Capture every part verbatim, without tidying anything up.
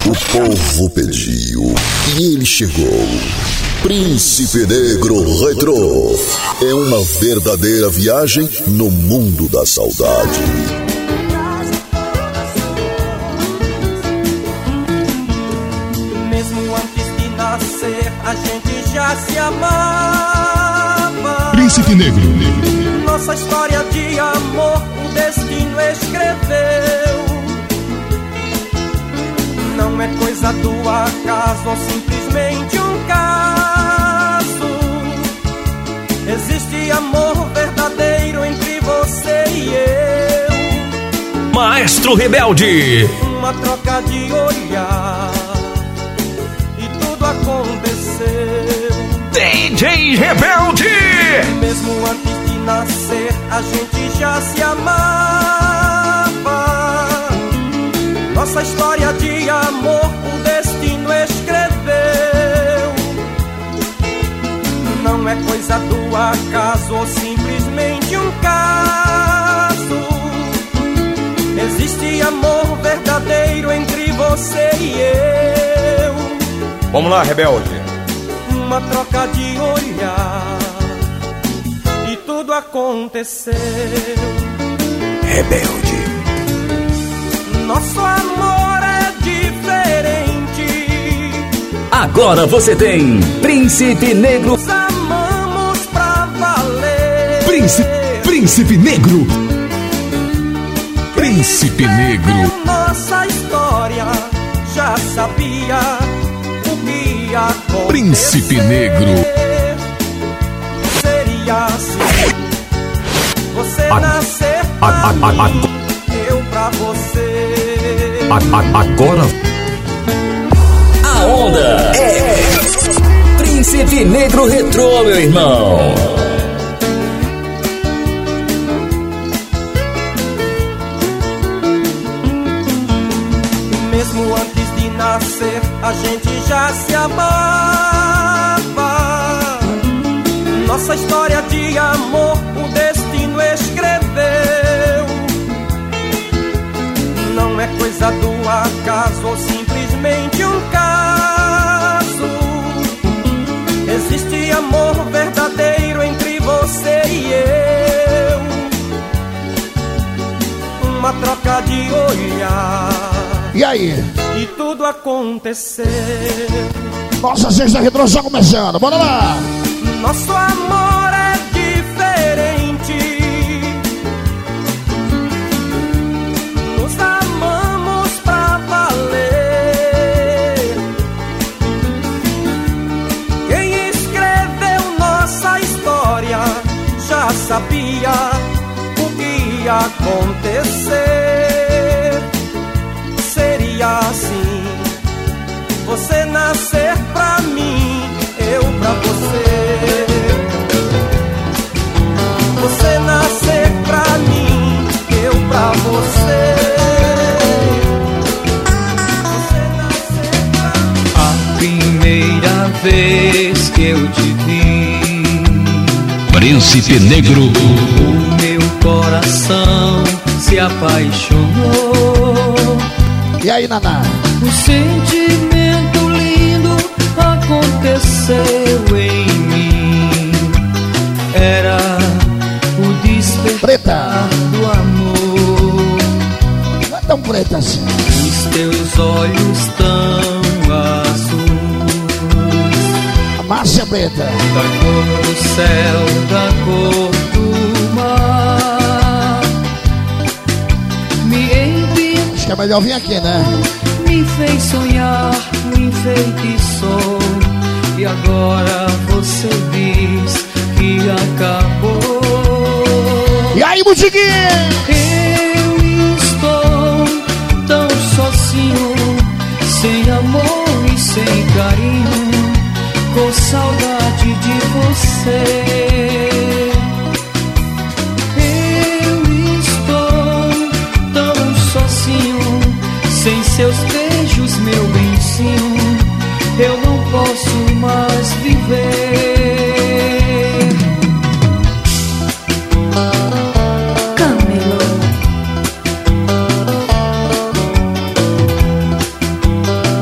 O povo pediu e ele chegou. Príncipe Negro Retrô é uma verdadeira viagem no mundo da saudade. Mesmo antes de nascer, a gente já se amava. Príncipe Negro. Nossa história de amor, o destino escreveu. Não é coisa do acaso ou simplesmente um caso. Existe amor verdadeiro entre você e eu. Maestro Rebelde. Uma troca de olhar e tudo aconteceu. D J Rebelde. Mesmo antes de nascer, a gente já se amava. Nossa história de amor, o destino escreveu. Não é coisa do acaso ou simplesmente um caso. Existe amor verdadeiro entre você e eu. Vamos lá, Rebelde. Uma troca de olhar e tudo aconteceu. Rebelde. Nosso amor é diferente. Agora você tem Príncipe Negro. Nos amamos pra valer. Príncipe, Príncipe Negro. Príncipe Negro. Nossa história já sabia o que ia acontecer. Príncipe Negro. Seria assim. Você A- nascer a- pra a- a- mim, eu pra você. A- a- agora a onda é Príncipe Negro Retrô, meu irmão. Mesmo antes de nascer, a gente já se amava. Nossa história de amor, o destino escreveu. Não é coisa do acaso ou simplesmente um caso. Existe amor verdadeiro entre você e eu. Uma troca de olhar E aí? e tudo aconteceu. Nossa sexta retrô já começando, bora lá! Nosso amor é diferente. Nos amamos pra valer. Quem escreveu nossa história já sabia o que ia acontecer. Seria assim: você nascer pra mim, eu pra você. Você nascer pra mim, eu pra você. Você nascer pra mim. A primeira vez que eu te vi, Príncipe Negro. o meu coração se apaixonou. E aí, Naná? Um sentimento lindo aconteceu em mim. Era o despertar Preta. do amor. Não é tão preta assim. Os teus olhos tão azuis, A Márcia Preta. da cor do céu, da cor do mar, me enviou, Acho que é melhor vir aqui, né? me fez sonhar, me enfeitiçou. E agora você diz que acabou. E aí, Butiquinha? Eu estou tão sozinho, sem amor e sem carinho, com saudade de você. Eu estou tão sozinho, sem seus beijos, meu benzinho, eu não posso mais viver. Camelo.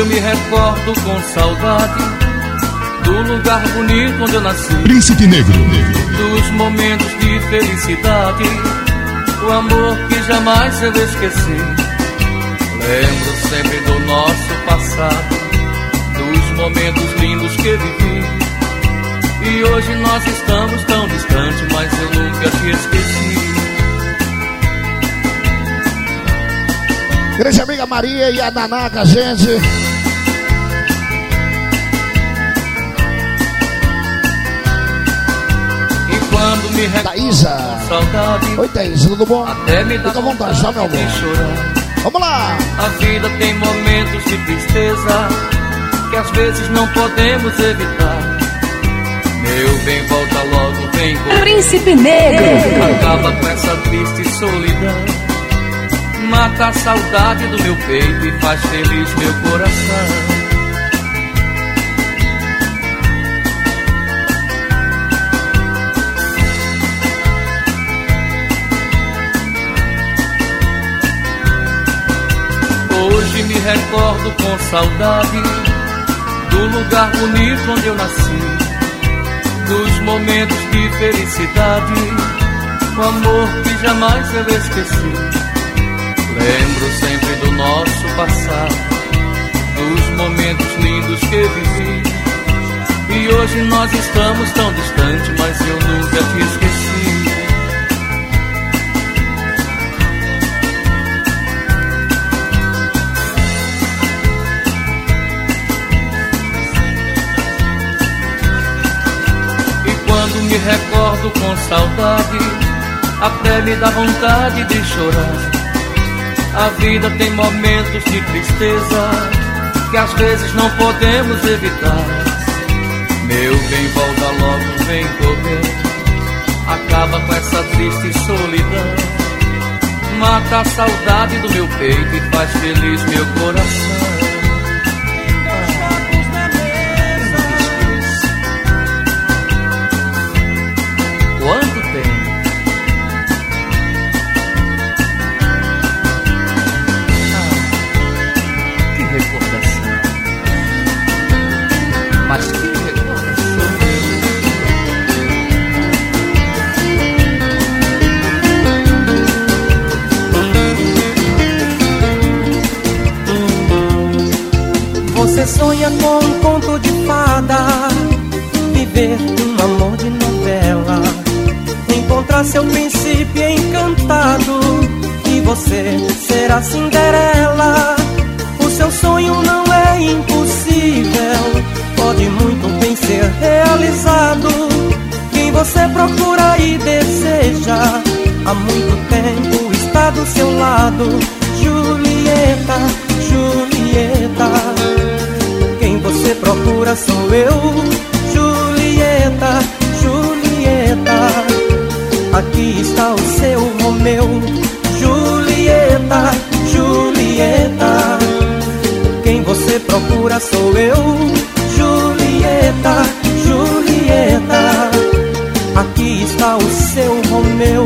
eu me recordo com saudade do lugar bonito onde eu nasci. Príncipe Negro. Dos momentos de felicidade, o amor que jamais eu esqueci. Lembro sempre do nosso passado, dos momentos lindos que vivi. E hoje nós estamos tão distantes, mas eu nunca te esqueci. Grande amiga Maria e a Naná com a gente. E quando me recordo Thaísa. com saudade, Oi, Thaísa, tudo bom? até me dá Fica à vontade, tá, meu amor? de chorar. Vamos lá! A vida tem momentos de tristeza que às vezes não podemos evitar. Meu bem, volta logo, vem comigo. Príncipe Negro. Acaba com essa triste solidão. Mata a saudade do meu peito e faz feliz meu coração. Hoje me recordo com saudade do lugar bonito onde eu nasci, dos momentos de felicidade, o amor que jamais eu esqueci. Lembro sempre do nosso passado, dos momentos lindos que vivi. E hoje nós estamos tão distantes, mas eu nunca te esqueci. E quando me recordo com saudade, até me dá vontade de chorar. A vida tem momentos de tristeza que às vezes não podemos evitar. Meu bem, volta logo, vem correr. Acaba com essa triste solidão. Mata a saudade do meu peito e faz feliz meu coração. Quanto tempo? Mas que recordação. Você sonha com um conto de fada, viver um amor de novela, encontrar seu príncipe encantado e você será Cinderela. O seu sonho não é impossível, pode muito bem ser realizado. Quem você procura e deseja, há muito tempo está do seu lado. Julieta, Julieta, quem você procura sou eu. Julieta, Julieta, aqui está o seu Romeu. Julieta, Julieta, quem você procura sou eu. Julieta, Julieta, aqui está o seu Romeu.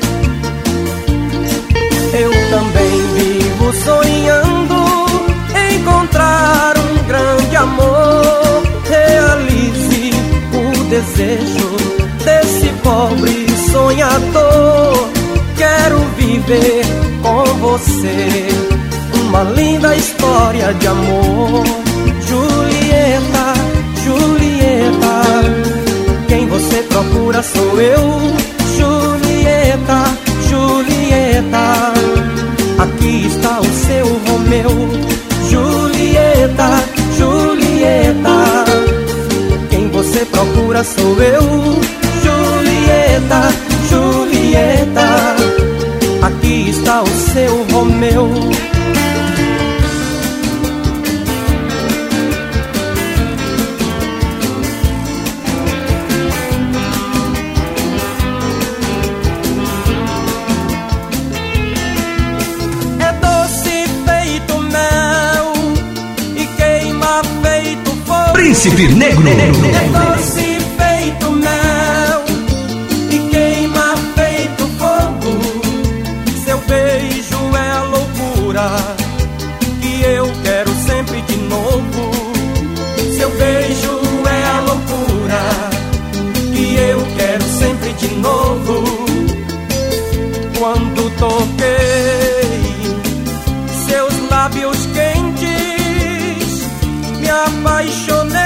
Eu também vivo sonhando encontrar um grande amor. Realize o desejo desse pobre sonhador. Quero viver com você uma linda história de amor. Julieta, Julieta, quem você procura sou eu. Julieta, Julieta, aqui está o seu Romeu. Julieta, Julieta, quem você procura sou eu. Julieta, Julieta, aqui está o seu Romeu. Príncipe Negro. É doce feito mel e queima feito fogo. Seu beijo é loucura que eu quero sempre de novo. Seu beijo é a loucura que eu quero sempre de novo. Quando toquei seus lábios quentes, me apaixonei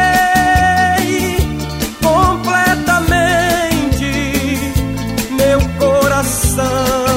completamente. Meu coração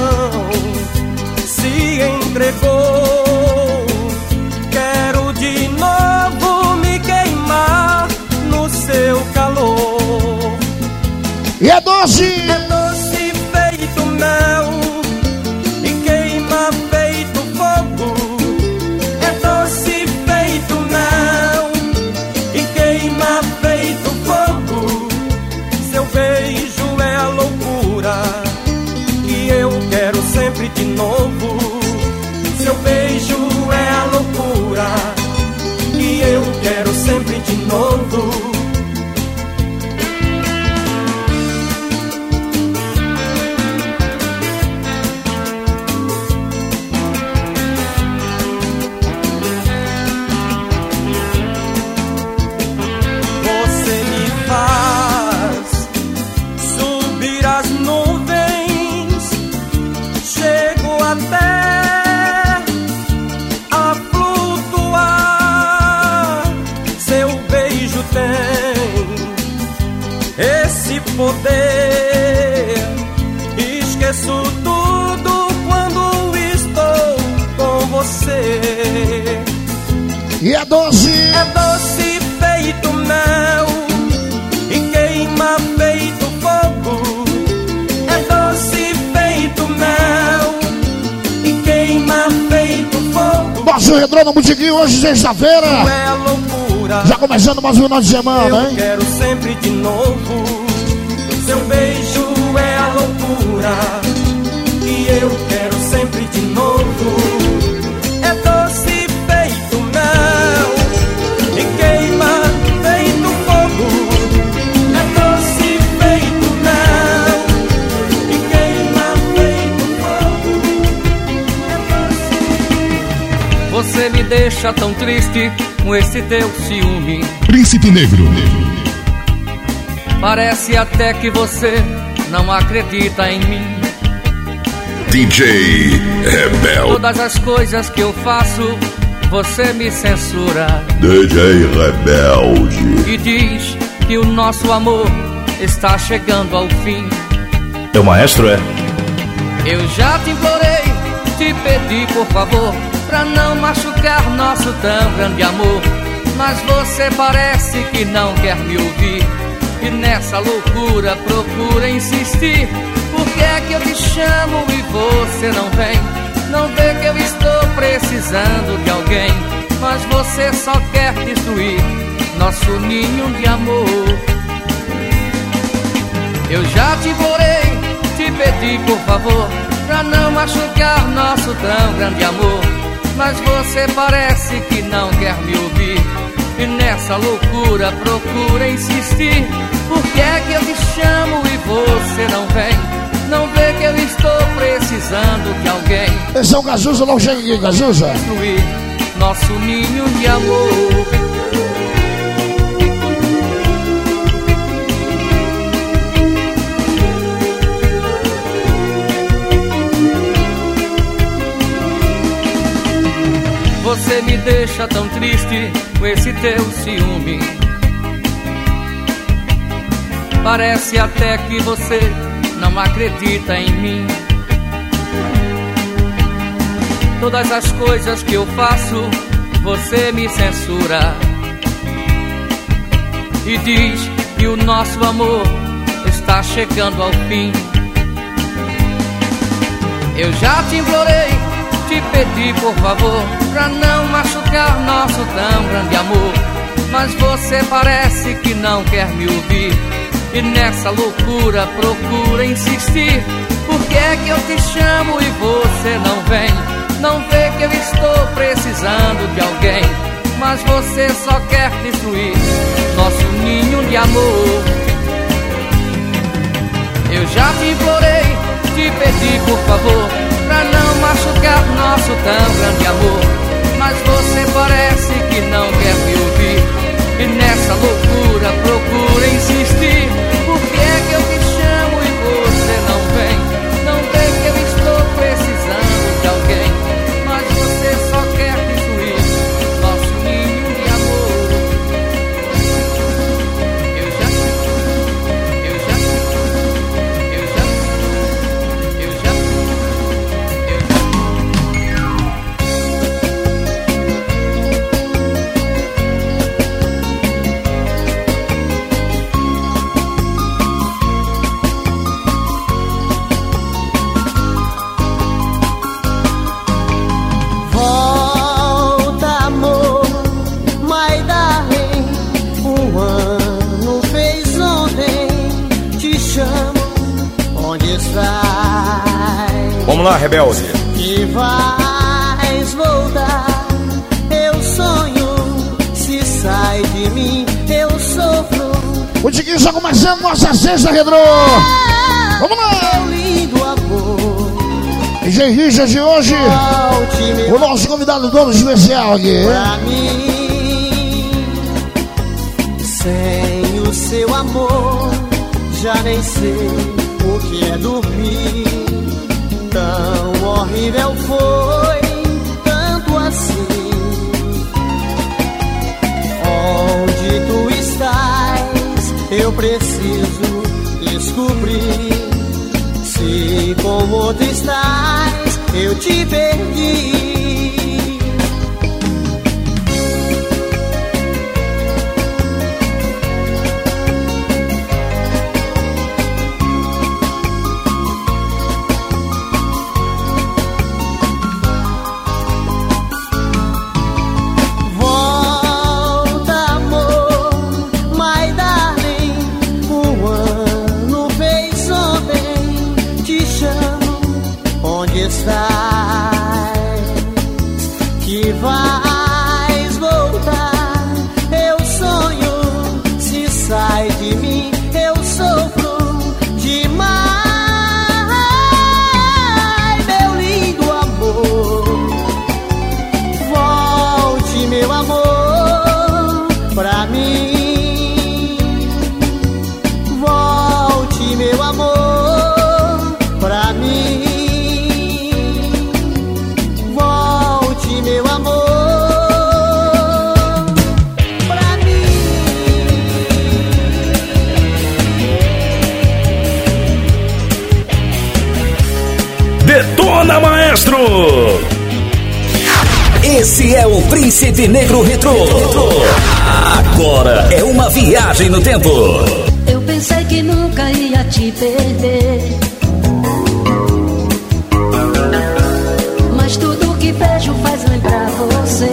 se entregou. Quero de novo me queimar no seu calor. E é doce! É doce feito mel e queima feito fogo. É doce feito mel e queima feito fogo. Seu beijo é a loucura que eu quero sempre de novo. Seu beijo é a loucura que eu quero sempre de novo. Poder, esqueço tudo quando estou com você. E é doce! É doce feito mel e queima feito fogo. É doce feito mel e queima feito fogo. Nosso retrô no Botiquinho hoje, sexta-feira. É loucura. Já começando mais um final de semana, eu hein? Quero sempre de novo. Seu beijo é a loucura que eu quero sempre de novo. É doce feito mel e queima feito fogo. É doce feito mel e queima feito fogo. É doce. Você me deixa tão triste com esse teu ciúme. Príncipe Negro. Parece até que você não acredita em mim. D J Rebelde. Todas as coisas que eu faço, você me censura. D J Rebelde. E diz que o nosso amor está chegando ao fim. Teu maestro é? Eu já te implorei, te pedi por favor, pra não machucar nosso tão grande amor. Mas você parece que não quer me ouvir. E nessa loucura procura insistir. Por que é que eu te chamo e você não vem? Não vê que eu estou precisando de alguém. Mas você só quer destruir nosso ninho de amor. Eu já te implorei, te pedi por favor, pra não machucar nosso tão grande amor. Mas você parece que não quer me ouvir. E nessa loucura procura insistir. Por que é que eu te chamo e você não vem? Não vê que eu estou precisando de alguém. Esse é o Gazuza, não chega aqui, Gazuza. Destruir nosso ninho de amor. Você me deixa tão triste com esse teu ciúme. Parece até que você não acredita em mim. Todas as coisas que eu faço, você me censura. E diz que o nosso amor está chegando ao fim. Eu já te implorei, te pedi por favor, pra não machucar nosso tão grande amor. Mas você parece que não quer me ouvir. E nessa loucura procura insistir. Por que é que eu te chamo e você não vem? Não vê que eu estou precisando de alguém. Mas você só quer destruir nosso ninho de amor. Eu já te implorei, te pedi por favor, pra não machucar nosso tão grande amor. Mas você parece que não quer me ouvir. Vamos lá, rebelde. Que vais voltar, eu sonho. Se sai de mim, eu sofro. O Tiquinho já começando nossa sexta retrô. Vamos lá. Meu lindo amor. D J Richard de hoje. Volte, o nosso convidado todo especial aqui. Pra mim, sem o seu amor, já nem sei o que é dormir. Tão horrível foi, tanto assim. Onde tu estás, eu preciso descobrir. Se com outro estás, eu te perdi. Que vais voltar, eu sonho. Se sai de mim, eu sofro demais. Meu lindo amor, volte, meu amor, pra mim. Volte, meu amor, pra mim. Meu amor, pra mim. Detona, maestro! Esse é o Príncipe Negro Retrô. Agora é uma viagem no tempo. Eu pensei que nunca ia te perder, mas tudo que vejo faz lembrar você.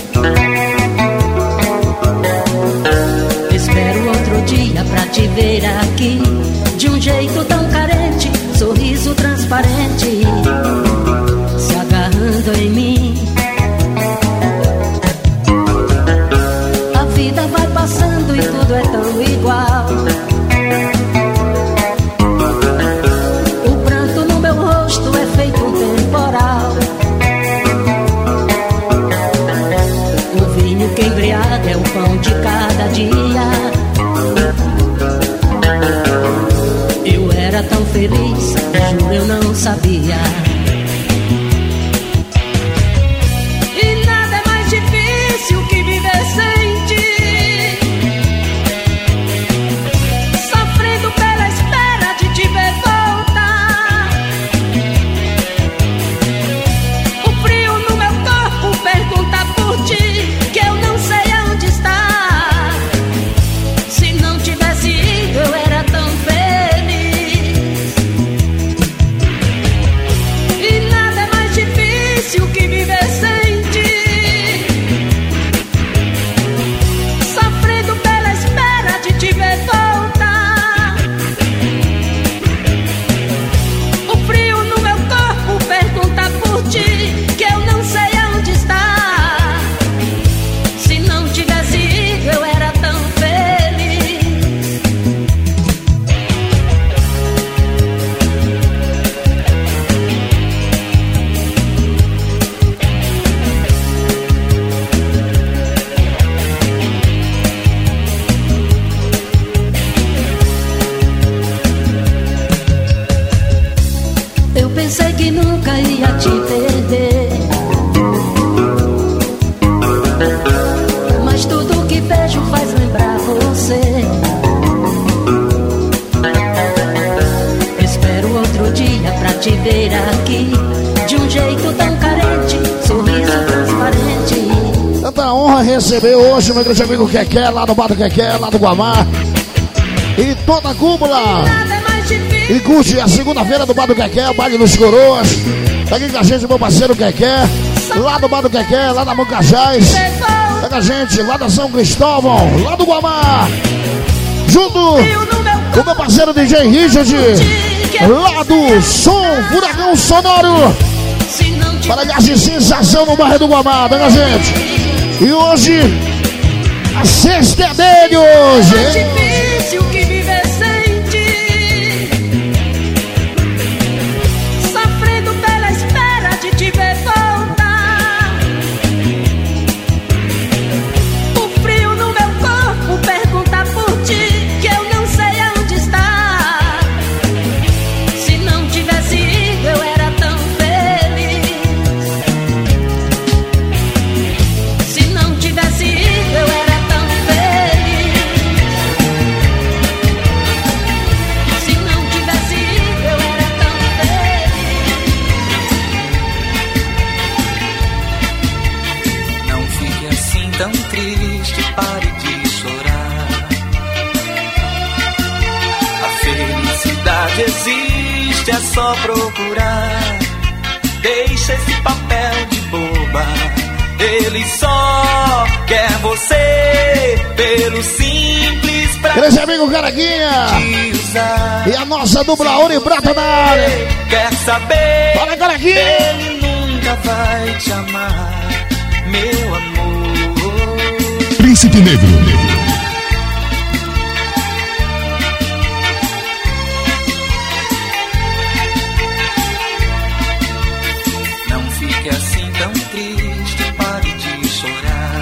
Espero outro dia pra te ver aqui, de um jeito tão carente, sorriso transparente, se agarrando em mim. A vida vai passando e tudo é tão igual. O pranto no meu rosto é feito um temporal. Que embriaga é o pão de cada dia. Eu era tão feliz, juro eu não sabia. E nada é mais difícil que viver sem ti, sofrendo pela espera de te ver voltar. O frio no meu corpo pergunta por ti, que eu não sei aonde está. Se não tivesse ido, eu era tão feliz. E nada é mais difícil que viver sem ti, sofrendo pela espera de te ver voltar. O frio no meu corpo pergunta por ti, que eu não sei aonde está. Se não tivesse ido, eu era tão feliz. Eu pensei que nunca ia te perder, mas tudo que vejo faz lembrar você. Espero outro dia pra te ver aqui, de um jeito tão carente, sorriso transparente. Tanta honra receber hoje meu grande amigo Keké, lá do Bar do Keké, lá do Guamá. E toda a cúpula. E curte a segunda-feira do Bar do Keké, o baile dos coroas. Tá aqui com a gente, meu parceiro Keké, lá do Bar do Keké, lá da Mucajás. Tá com a gente, lá da São Cristóvão, lá do Guamá. Junto com meu parceiro D J Richard. lá do Som Furacão Sonoro. Para de sensação no bairro do Guamá, tá, minha gente? E hoje, a sexta é dele hoje, hein? É difícil que viver sem ti, sofrendo pela espera de te ver voltar. O frio no meu corpo pergunta por ti, que eu não sei aonde está. Se não tivesse ido eu era tão feliz. Se não tivesse ido eu era tão feliz. Se não tivesse ido eu era tão feliz. Não fique assim tão triste, pare de chorar. A felicidade existe, é só procurar. Deixa esse papel de boba, ele só quer você pelo simples prazer Grande amigo Caraguinha de usar. e a nossa dupla Ouro e Prata na área. Quer saber? Fala, Caraguinha! Ele nunca vai te amar, meu amor. Príncipe Negro. Não fique assim tão triste, pare de chorar.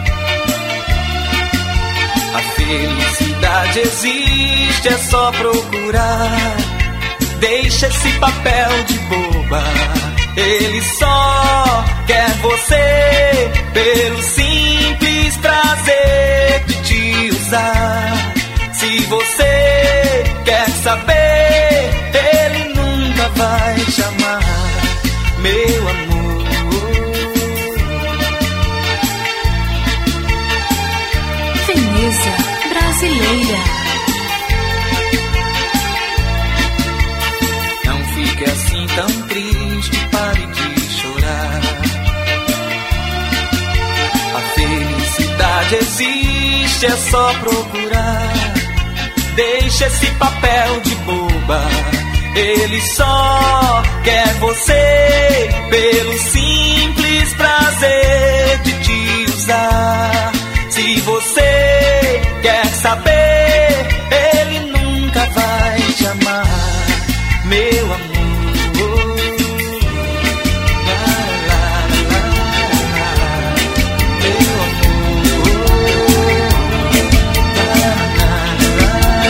A felicidade existe, é só procurar. Deixa esse papel de boba, ele só quer você pelo simples prazer de te usar. Se você quer saber, ele nunca vai te amar, meu amor. Veneza brasileira. Não fique assim tão triste, pare de chorar. A felicidade existe, é só procurar. Deixa esse papel de boba, ele só quer você pelo simples prazer de te usar. Se você quer saber, ele nunca vai te amar, meu amor. La, la, la, la, la, meu amor. La, la, la,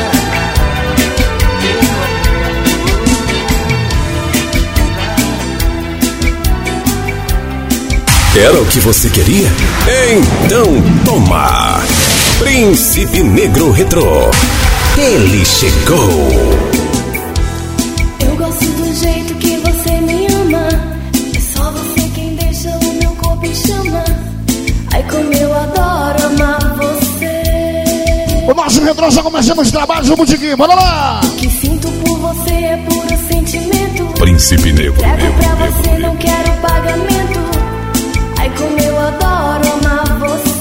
la, meu amor. Era o que você queria? Então toma! Príncipe Negro Retrô. Ele chegou. Eu gosto do jeito que você me ama. É só você quem deixa o meu corpo em chama. Ai, como eu adoro amar você. O nosso Retrô já começamos os trabalhos do Botiquim, bora lá! O que sinto por você é puro sentimento. Príncipe Negro. Entrego pra você, não quero pagamento. Ai, como eu adoro amar você.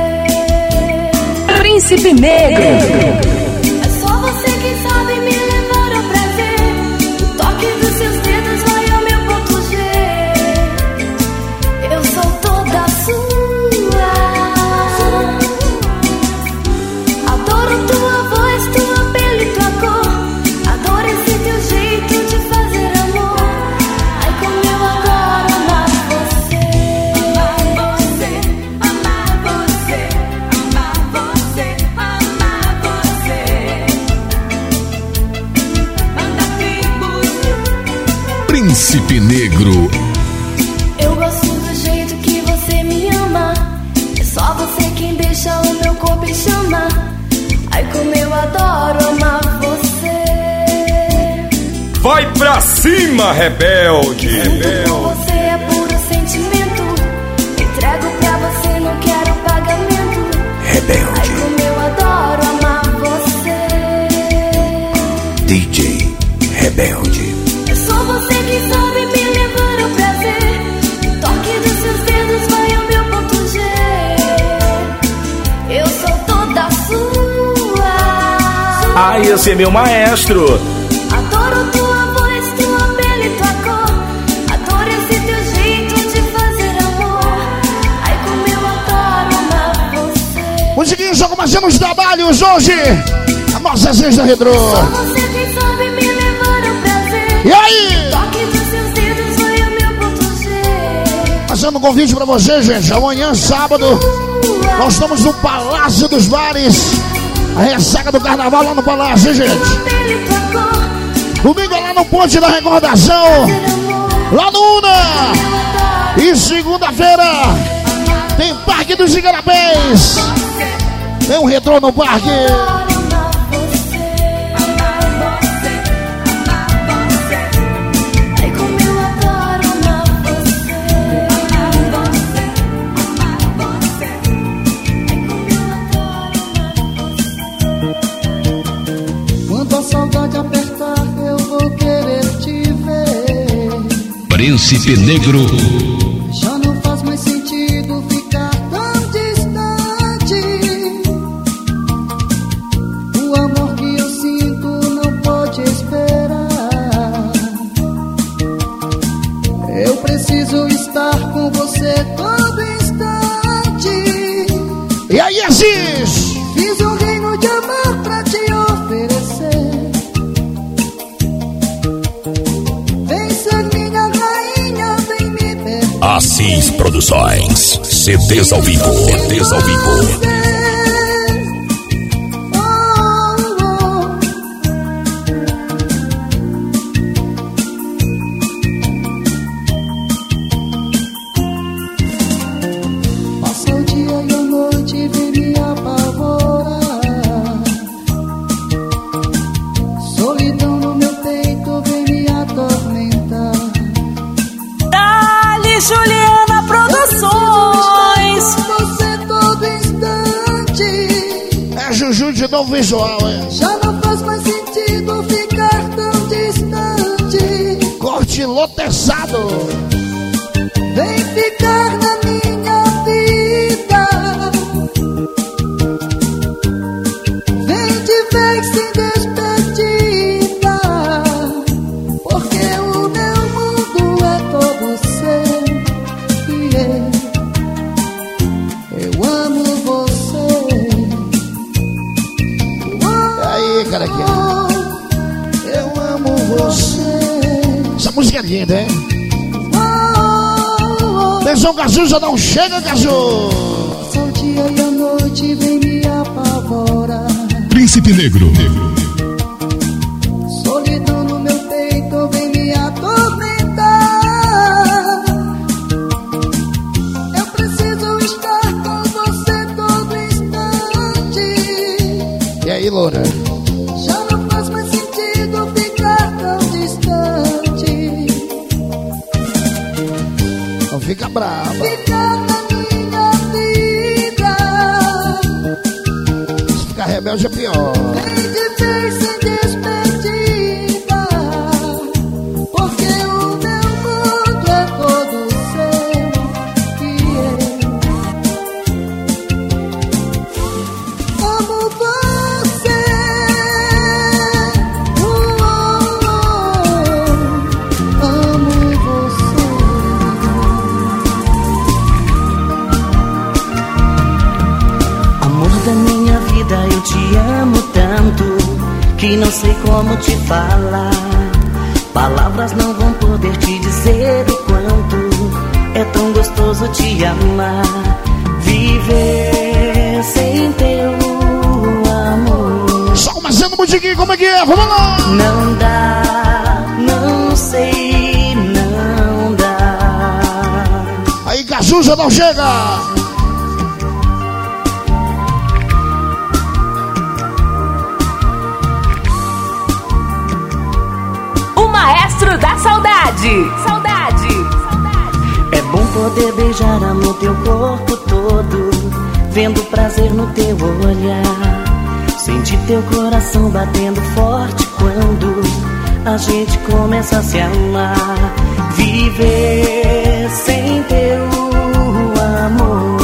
Príncipe Negro. É só você quem sabe me levar ao prazer. O toque dos seus dedos vai ao meu ponto G. Eu sou toda sua. Adoro tua voz, tua pele, tua cor. Adoro esse teu jeito de fazer amor. Ai, como eu adoro amar você. Amar você, amar você, amar você, amar você. Manda tribos. Príncipe Negro. Eu gosto do jeito que você me ama. É só você quem deixa o meu corpo em chama. Ai, como eu adoro amar você. Vai pra cima, rebelde! Sinto por você é puro sentimento. Entrego pra você, não quero pagamento. Rebelde. Ai, como eu adoro amar você. D J Rebelde. É só você que sabe me levar ao prazer. O toque dos seus dedos vai ao meu ponto G. Eu sou toda sua. Ah, esse é meu maestro. Adoro tua Musiquinha só começando os trabalhos hoje. A nossa sexta retrô. Só você quem sabe me levar ao prazer. E aí? Toque dos seus dedos foi o meu ponto G. Fazendo um convite pra você, gente. Amanhã, sábado, nós estamos no Palácio dos Bares. A ressaca do carnaval lá no Palácio, hein, gente? Domingo lá no Ponte da Recordação. Lá no Una. E segunda-feira tem Parque dos Igarapés. Tem um retrô no parque. Quando a saudade apertar, eu vou querer te ver. Príncipe Negro. Já não faz mais sentido ficar tão distante. O amor que eu sinto não pode esperar. Eu preciso estar com você todo instante. E aí, Assis? Fiz um reino de amor pra te oferecer. Vem ser minha rainha, vem me perder. Assis Produções. C Ds ao vivo. C Ds ao vivo. Passa o dia e a noite, vem me apavorar. Solidão no meu peito, vem me atormentar. Dali Juliana Produções. Você todo instante. É Juju de novo visual, é. Já não faz mais sentido ficar tão distante. Corte loteçado. Vem ficar na minha vida. Vem de vez sem despedida. Porque o meu mundo é todo seu. E eu, eu amo você. E aí, cara, aqui. Eu amo você. Essa música é linda, hein? Atenção, Cazuza, não chega, Cazu. Só o dia e a noite vem me apavorar. Príncipe Negro. Solidão no meu peito vem me atormentar. Eu preciso estar com você todo instante. E aí, Loura? Já não faz mais sentido ficar tão distante. Não fica brava. Ficar na minha vida. Se ficar rebelde é pior. Vem de vez sem despedida. Porque o meu mundo é todo seu. E eu amo você. Uh, oh, oh. Amo você. Amor da minha vida, eu te amo tanto que não sei como te falar. Palavras não vão poder te dizer o quanto é tão gostoso te amar. Viver sem teu amor. Só começando, musiquinha, como é que é? Vamos lá! Não dá, não sei, não dá. Aí, Cazuza, não chega! O maestro da saudade. Saudade. É bom poder beijar, amor, teu corpo todo, vendo prazer no teu olhar. Sentir teu coração batendo forte quando a gente começa a se amar. Viver sem teu amor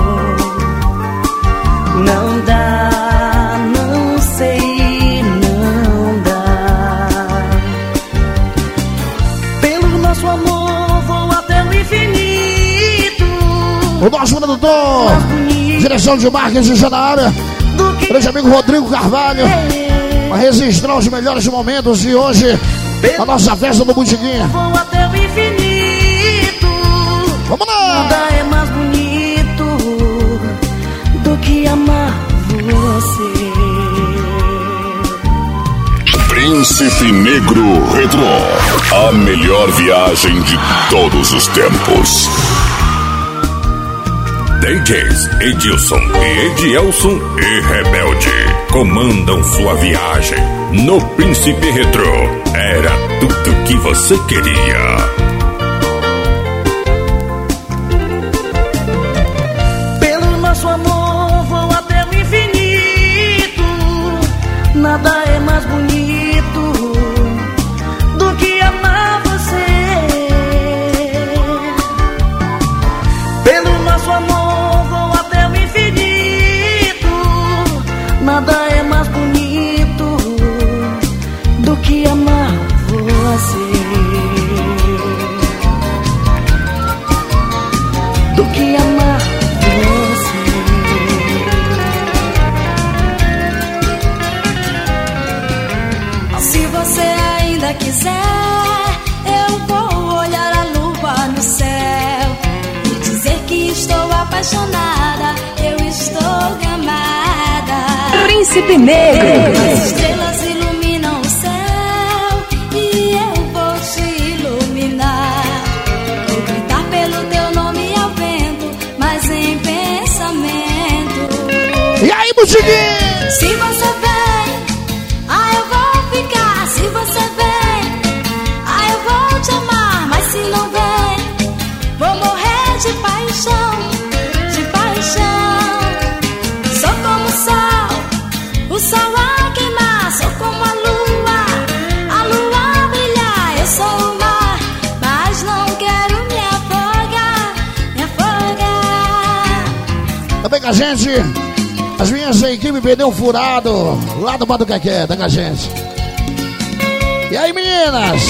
não dá, não sei, não dá. Pelo nosso amor vou até o infinito. O nosso produtor direção de marketing já na área. Grande amigo Rodrigo Carvalho. Para registrar os melhores momentos de hoje. A nossa festa do Butiguinha. Vou até o infinito. Vamos lá! Nada é mais bonito do que amar você. Príncipe Negro Retro. A melhor viagem de todos os tempos. D Js Edilson e Edielson e Rebelde comandam sua viagem no Príncipe Retro. Era tudo que você queria. Pelo nosso amor vou até o infinito. Nada é mais bonito do que amar você. Pelo nosso amor vou até o infinito. Nada é mais bonito do que amar você. Do que amar você. Se você ainda quiser, eu vou olhar a lua no céu e dizer que estou apaixonada, eu estou gamada. Príncipe Negro. As estrelas iluminam o céu e eu vou te iluminar. Vou gritar pelo teu nome ao vento, mas em pensamento. E aí, Butiguinha? Se você vem, ah, eu vou ficar. Se você vem, ah, eu vou te amar. Mas se não vem, vou morrer de paixão, de paixão. Sou como o sol, o sol a queimar. Sou como a lua, a lua a brilhar. Eu sou o mar, mas não quero me afogar, me afogar. Também com a gente, as minhas equipes pneu furado lá do Bar do Quequé, tá com a gente. E aí, meninas?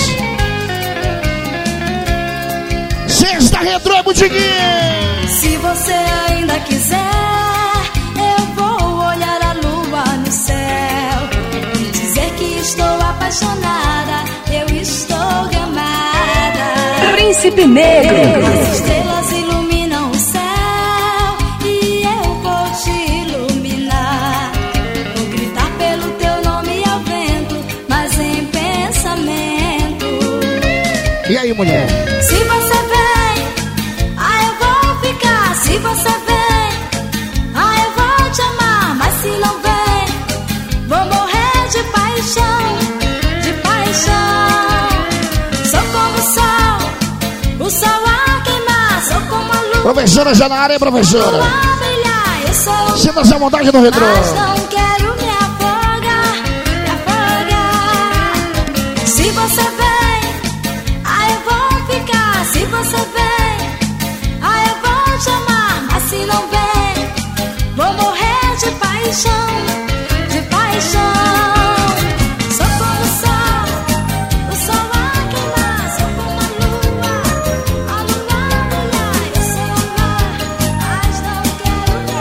Sexta Retrô é Butiguinha. Se você ainda quiser, eu vou olhar a lua no céu e dizer que estou apaixonada, eu estou gamada. Príncipe Negro. As estrelas iluminam o céu e eu vou te iluminar. Vou gritar pelo teu nome ao vento, mas em pensamento. E aí, mulher? Se você vem, ah, eu vou ficar. Se você vem, ah, eu vou te amar. Mas se não vem, vou morrer de paixão, de paixão. Sou como o sol, o sol a queimar. Sou como a lua, Professora já na área, professora. a brilhar. Eu sou, Sinta-se à vontade no Retrô. mas não quero me afogar, me afogar. Se você vem, ah, eu vou ficar. Se você vem, ah, eu vou te amar. Mas se não vem, vou morrer de paixão, de paixão. Sou como o sol, o sol a queimar. Sou como a lua, a lua a brilhar. Eu sou o mar, mas não quero me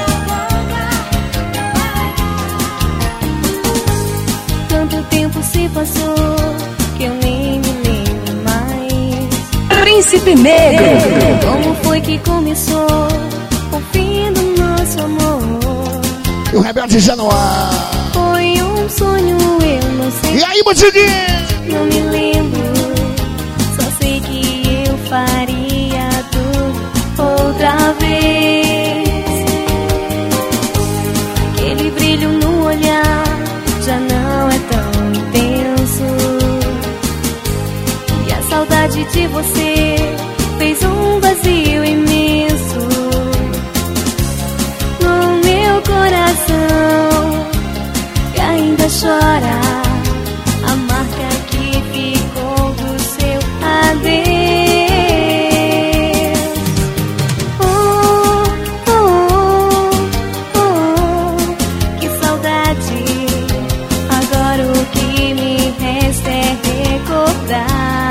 afogar. Tanto tempo se passou que eu nem me lembro mais. Príncipe Negro. Como foi que começou o fim do nosso amor? E o Rebelde já no ar. Foi um sonho, eu não sei. E aí, Butiguinha? Não me lembro, só sei que eu faria tudo outra vez. Aquele brilho no olhar já não é tão intenso. E a saudade de você fez um vazio imenso no meu coração, que ainda chora a marca que ficou do seu adeus. Oh, oh, oh, oh, que saudade. Agora o que me resta é recordar.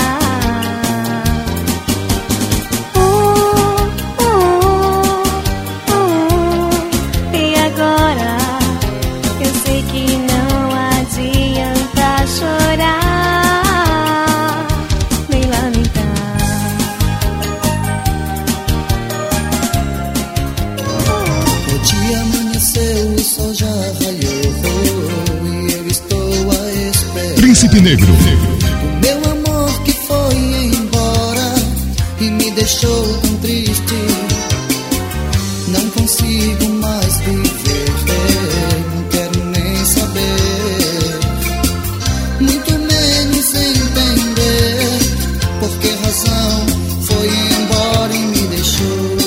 Oh, oh, oh, Príncipe Negro. O meu amor que foi embora e me deixou tão triste. Não consigo mais viver, não quero nem saber, muito menos entender por que razão foi embora e me deixou.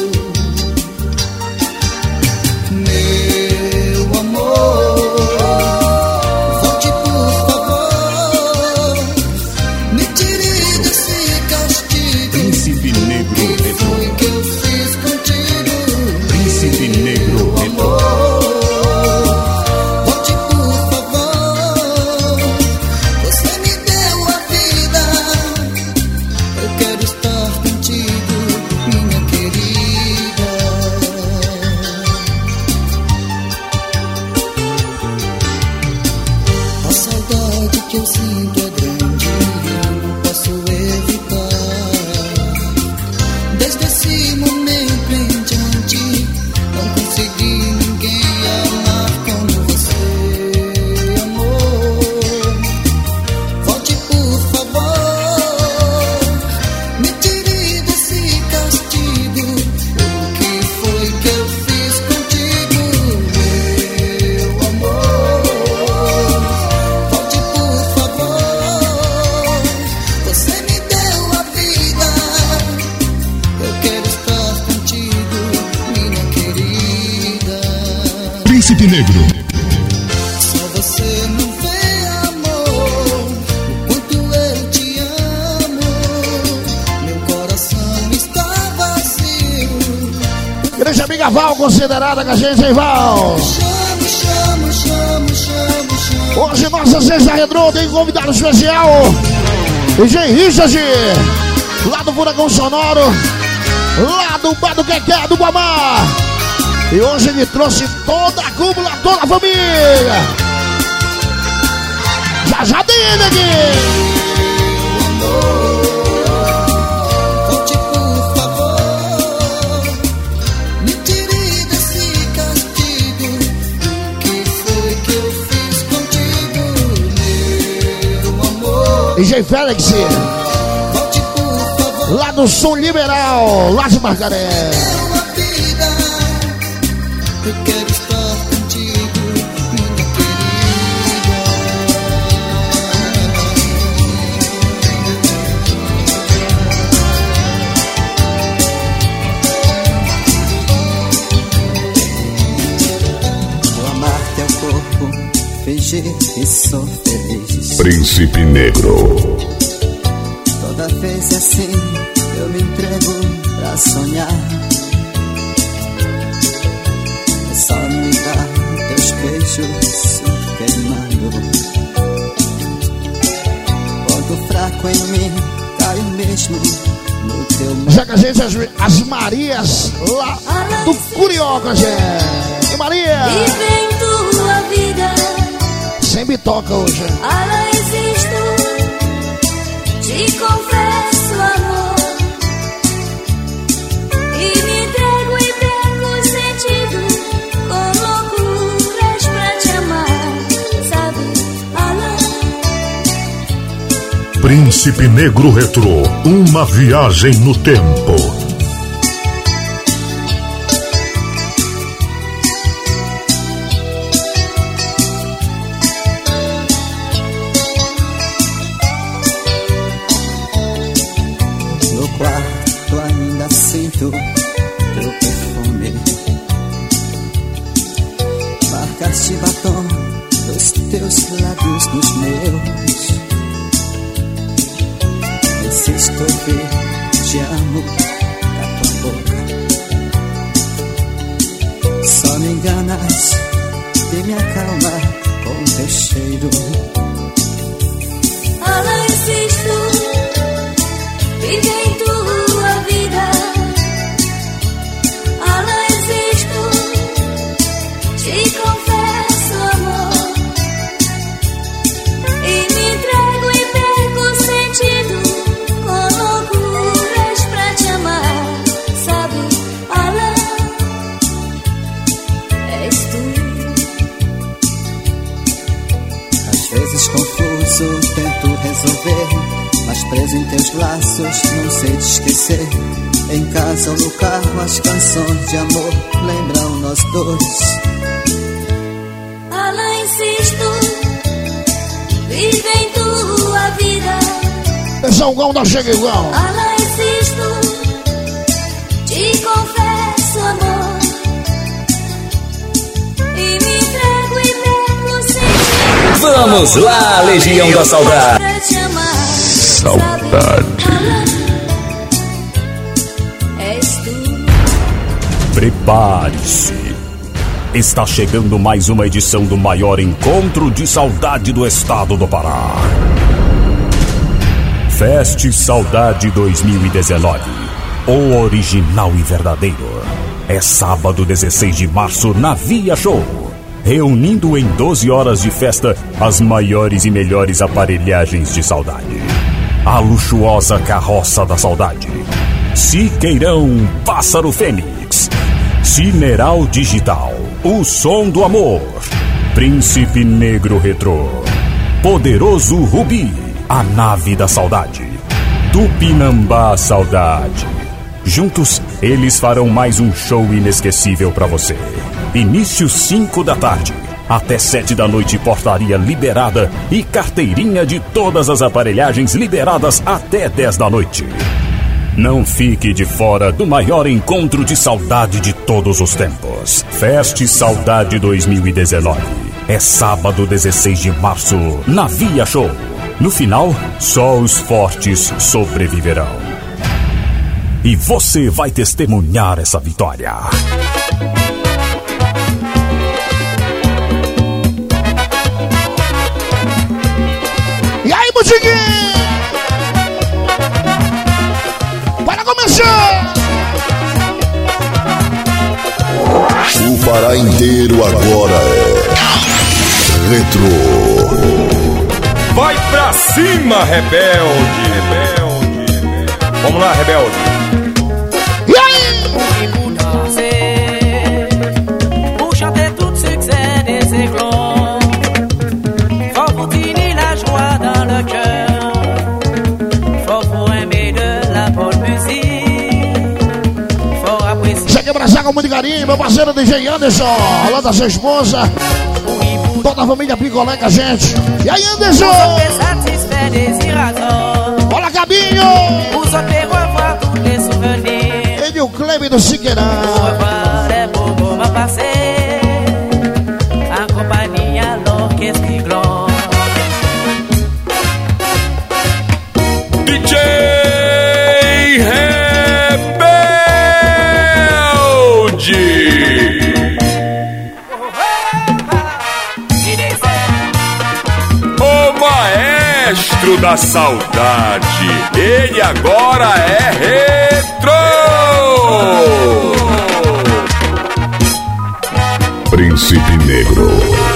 Meu amor, volte por favor, me tire desse castigo. Príncipe Negro que foi que eu fiz contigo? Príncipe Negro Amor, volte por favor, você me deu a vida, eu quero estar contigo, minha querida. A saudade que eu sinto é grande, não posso evitar. Desde esse momento em diante, não consegui ninguém amar como você, amor. Volte por favor, me tire desse castigo. O que foi que eu fiz contigo, meu amor? Volte por favor, você me deu a vida, eu quero estar contigo, minha querida. Príncipe Negro. Só você não vê, amor, o quanto eu te amo. Meu coração está vazio. Grande amiga Val, considerada com a gente, hein, Val? Chamo, chamo, chamo, chamo, chamo. Hoje nossa sexta retrô tem convidado especial D J Richard, lá do Furacão Sonoro, lá do Bar do Quequé do Guamá. E hoje ele trouxe toda a cúpula, toda a família. Já já tem ele aqui. Volte por favor, me tire desse castigo. O que foi que eu fiz contigo, meu amor? D J Félix, Volte por favor, lá do Sul Liberal, lá de Marcaré. deu a vida, eu quero estar contigo, minha querida. Vou amar teu corpo, fingir que sou feliz. Príncipe Negro. Toda vez assim eu me entrego pra sonhar. É só me dar teus beijos queimando. Quando fraco em mim, caio mesmo no teu mundo. Já que a gente, as, as Marias lá do Curioca, gente. E Maria, Vive em tua vida, sempre toca hoje. ala existo, te confesso amor, e me entrego e perco o sentido, com loucuras pra te amar, sabe, Alan? Príncipe Negro Retrô, uma viagem no tempo. No quarto ainda sinto teu perfume. Marcaste batom dos teus lábios nos meus. Insisto ouvir, te amo da tua boca. Só me enganas e me acalma com teu cheiro. Ala existo, vive em tua vida, ala existo, te confesso amor, e me entrego e perco o sentido, com loucuras pra te amar, sabe, ala, és tu. Às vezes confuso penso, tento resolver, mas preso em teus laços, não sei te esquecer. Em casa ou no carro, as canções de amor lembram nós dois. Alain, insisto, vive em tua vida. Esse é o gol da Chega Igual. Alain, insisto, te confesso amor. E me entrego e mesmo sem. Vamos lá, Legião da Saudade. Saudade. Prepare-se. Está chegando mais uma edição do maior encontro de saudade do estado do Pará. Fest Saudade dois mil e dezenove. O original e verdadeiro. É sábado dezesseis de março na Via Show. Reunindo em doze horas de festa as maiores e melhores aparelhagens de saudade. A luxuosa carroça da saudade. Siqueirão Pássaro Fênix. Cineral Digital, o som do amor. Príncipe Negro Retrô. Poderoso Rubi, a nave da saudade. Tupinambá Saudade. Juntos, eles farão mais um show inesquecível pra você. Início cinco da tarde. Até sete da noite, portaria liberada e carteirinha de todas as aparelhagens liberadas até dez da noite. Não fique de fora do maior encontro de saudade de todos os tempos. Fest Saudade dois mil e dezenove. É sábado dezesseis de março, na Via Show. No final, só os fortes sobreviverão. E você vai testemunhar essa vitória. E aí, Butiguinho? O Pará inteiro agora é Retrô. Vai pra cima, rebelde, rebelde. Vamos lá, rebelde. E aí? Pour chanter tout succès des éclats, faut continuer la joie dans le cœur, faut pour aimer de la bonne musique, faut apprécier. Cheguei pra cá com muito carinho, meu parceiro D J Anderson, lá da sua esposa, toda a família Picolé com a gente. E aí, Anderson? Olha, Cabinho! Ele e o Cleve do Siqueirão. D J Maestro da saudade, ele agora é retrô. Príncipe Negro.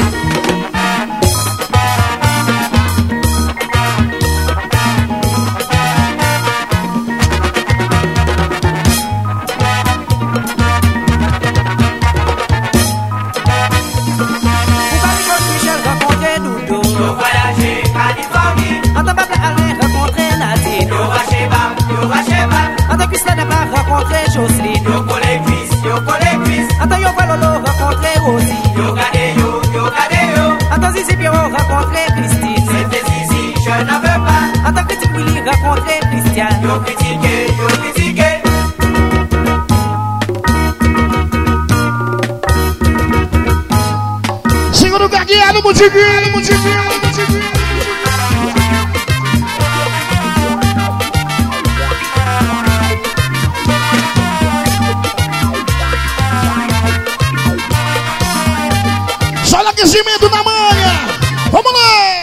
Jocelyne, yo collé Chris, yo collé Chris. Attends, yo va Lolo rencontrer Rosie. Yo gade yo, yo gade yo. Attends, Zizi Pierrot rencontrer Christine. C'était Zizi, je n'en veux pas. Attends, Critique Willy rencontrer Christiane. Yo critiqué, yo critiqué. Segura o gagueado, Mutiguinho, Mutiguinho, Mutiguinho. Aquecimento na manha, vamos lá!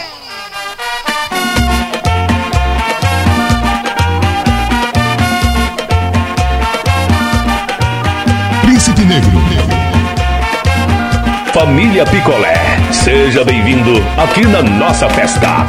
Príncipe Negro. Família Picolé, seja bem-vindo aqui na nossa festa.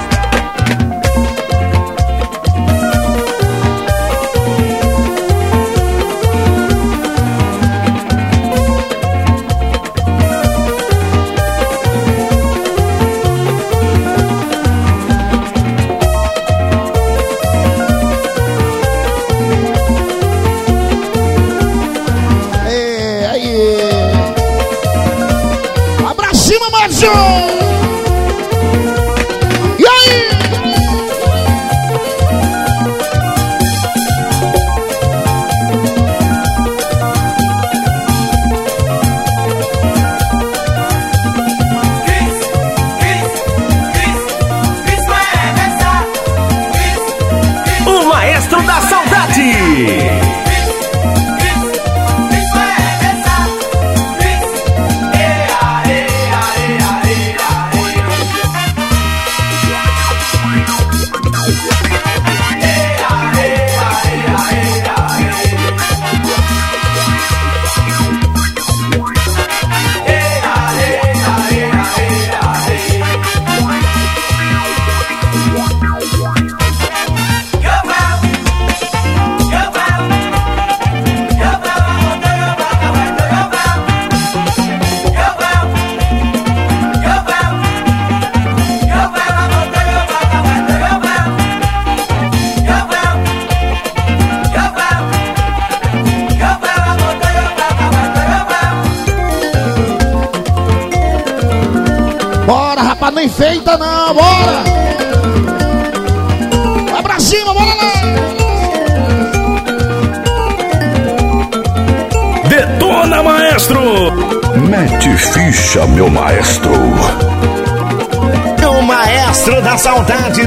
enfeita não, bora! Vai pra cima, bora lá! Detona, maestro! Mete ficha, meu maestro. O maestro da saudade.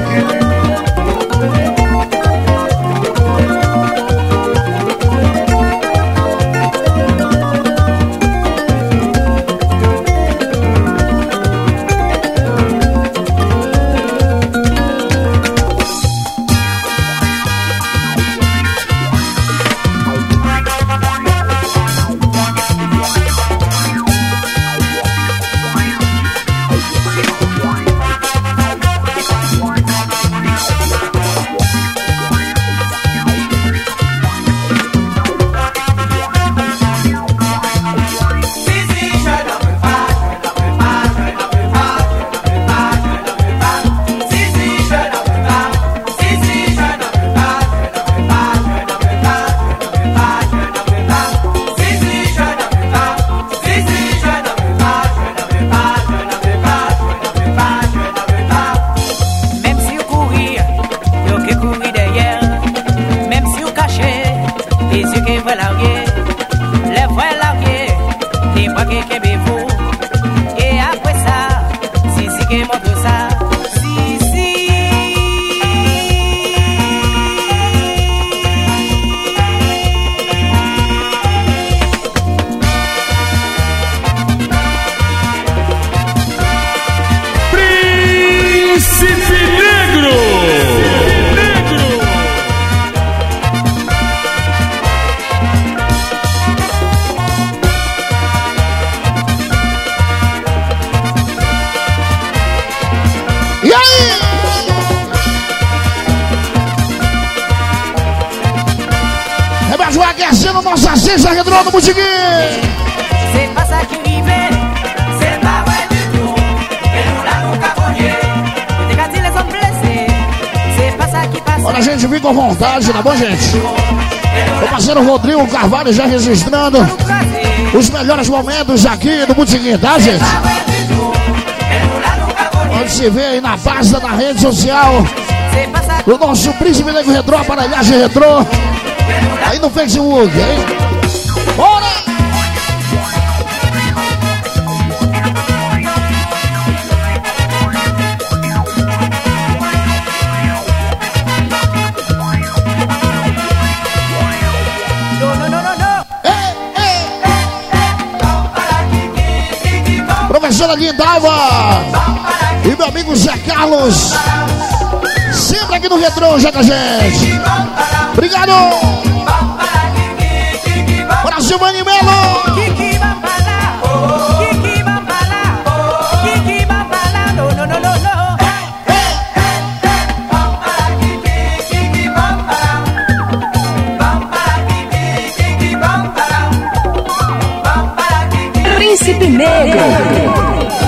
Nossa Cesta Retrô no Butiguinho. C'est pas ça qui arrive, c'est pas vrai du tout. Et nous là nous cavonnier, et quand ils sont blessés, c'est pas ça qui passe. Olha, a gente, fica à vontade, tá bom, gente? O parceiro Rodrigo Carvalho já registrando os melhores momentos aqui do Butiguinho, tá, gente? Pode se ver aí na página, na rede social do nosso Príncipe Negro Retrô, Aparelhagem Retrô. Aí no Facebook, hein? Bora! Não, não, não, não, não. Professora Lindalva e meu amigo Zé Carlos, sempre aqui no Retrô, já com a gente. Obrigado! Brasil, Mani Melo! Kiki Bambala, Kiki Bambala, Kiki Bambala, não, não, não, não, não. Bambala, Kiki, Kiki Bambala, Bambala, Kiki, Kiki Bambala, Bambala, Kiki. Príncipe Negro.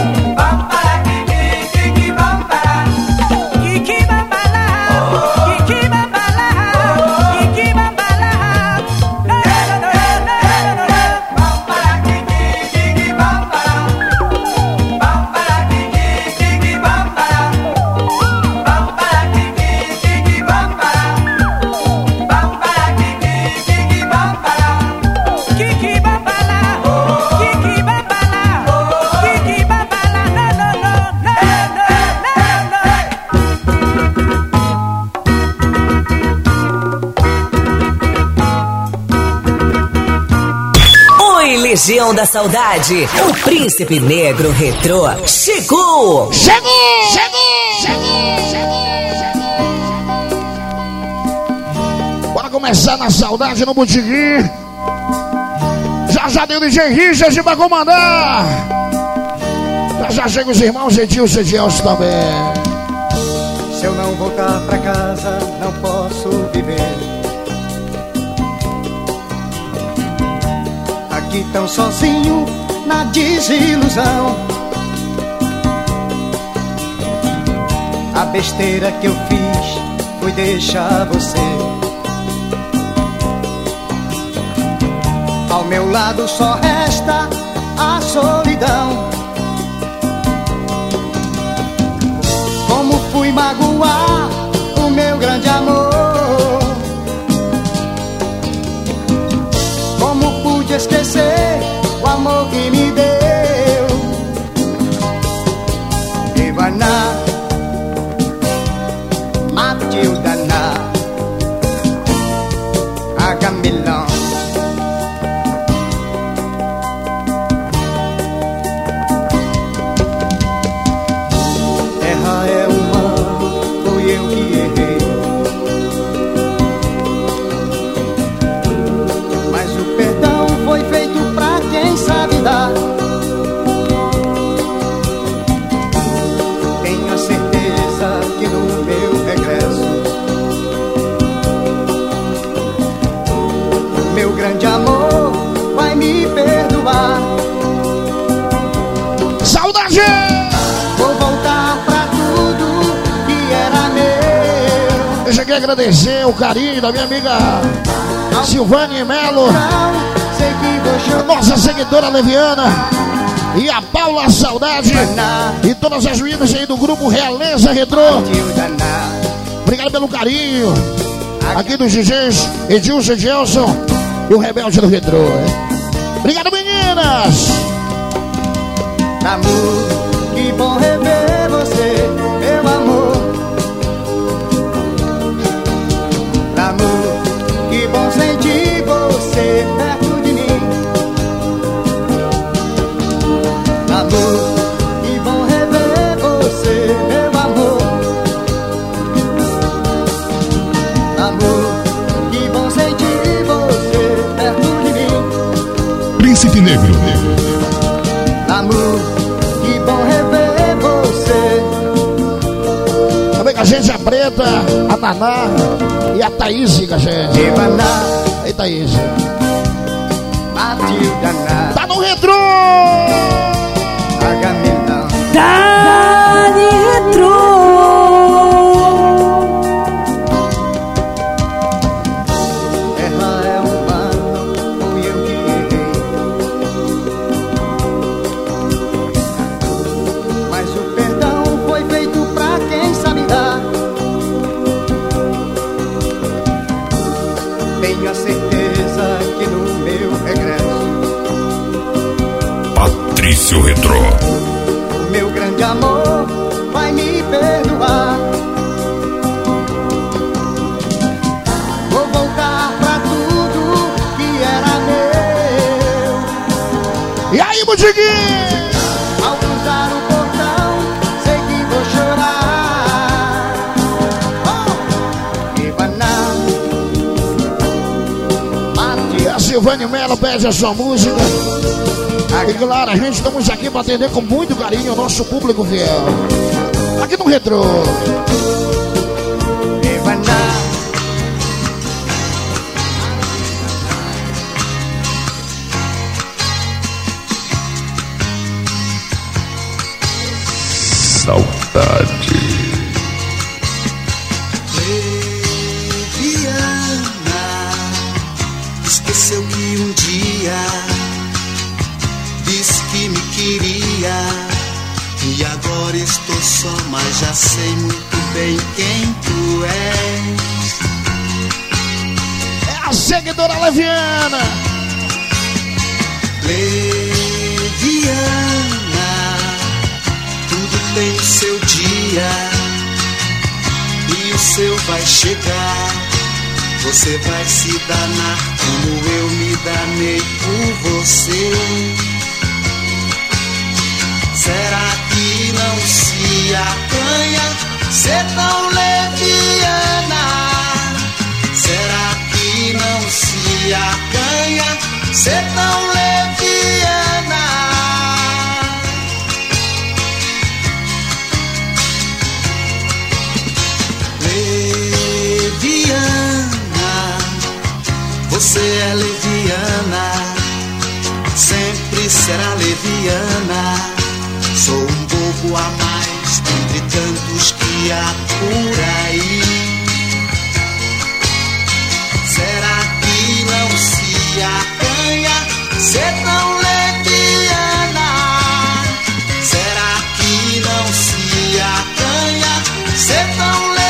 Legião da Saudade, o Príncipe Negro Retrô chegou! Chegou! Chegou! Chegou! Chegou! Bora começar na saudade no Butiguinho. Já já tem o D J Richard pra comandar. Já já chega os irmãos Edilson e Edilson também. Se eu não voltar pra casa, não posso viver. Aqui tão sozinho, na desilusão. A besteira que eu fiz foi deixar você. Ao meu lado só resta a solidão. Ivana, Matildana, Agamilão. Terra é uma, foi eu que errei. Mas o perdão foi feito pra quem sabe dar. Grande amor vai me perdoar. Saudade! Vou voltar pra tudo que era meu. Eu cheguei a agradecer o carinho da minha amiga Silvane Melo, a nossa seguidora Leviana e a Paula Saudade e todas as meninas aí do grupo Realeza Retrô. Obrigado pelo carinho aqui dos D Js Edilson, Edilson e o Rebelde do Retrô. Obrigado, meninas! Amor, que bom rever você, meu amor. Amor, que bom sentir você perto de mim. Amor, que bom rever você, meu amor. Amor, que bom sentir você perto de mim. Príncipe Negro. Amor, que bom rever você. Também com a gente a Preta, a Naná e a Thaís com a gente. Ivana, e Thaís. Matildana, tá no Retrô! Agamilão. Tá no Retrô. Tenho a certeza que no meu regresso Patrício Retrô, o meu grande amor vai me perdoar. Vou voltar pra tudo que era meu. E aí, Budiguinho? Ao cruzar o portão, sei que vou chorar. Oh, Ivana, a Silvane Melo pede a sua música. E claro, a gente estamos aqui para atender com muito carinho o nosso público fiel. Aqui no Retrô. Saudade. Esqueceu que um dia disse que me queria e agora estou só, mas já sei muito bem quem tu és. É a seguidora Leviana. Leviana, tudo tem o seu dia e o seu vai chegar. Você vai se danar como eu me danei por você. Será que não se acanha ser tão leviana? Será que não se acanha ser tão leviana? Leviana, você é leviana, sempre será leviana. Sou um bobo a mais entre tantos que há por aí. Será que não se acanha ser tão leviana? Será que não se acanha ser tão leviana?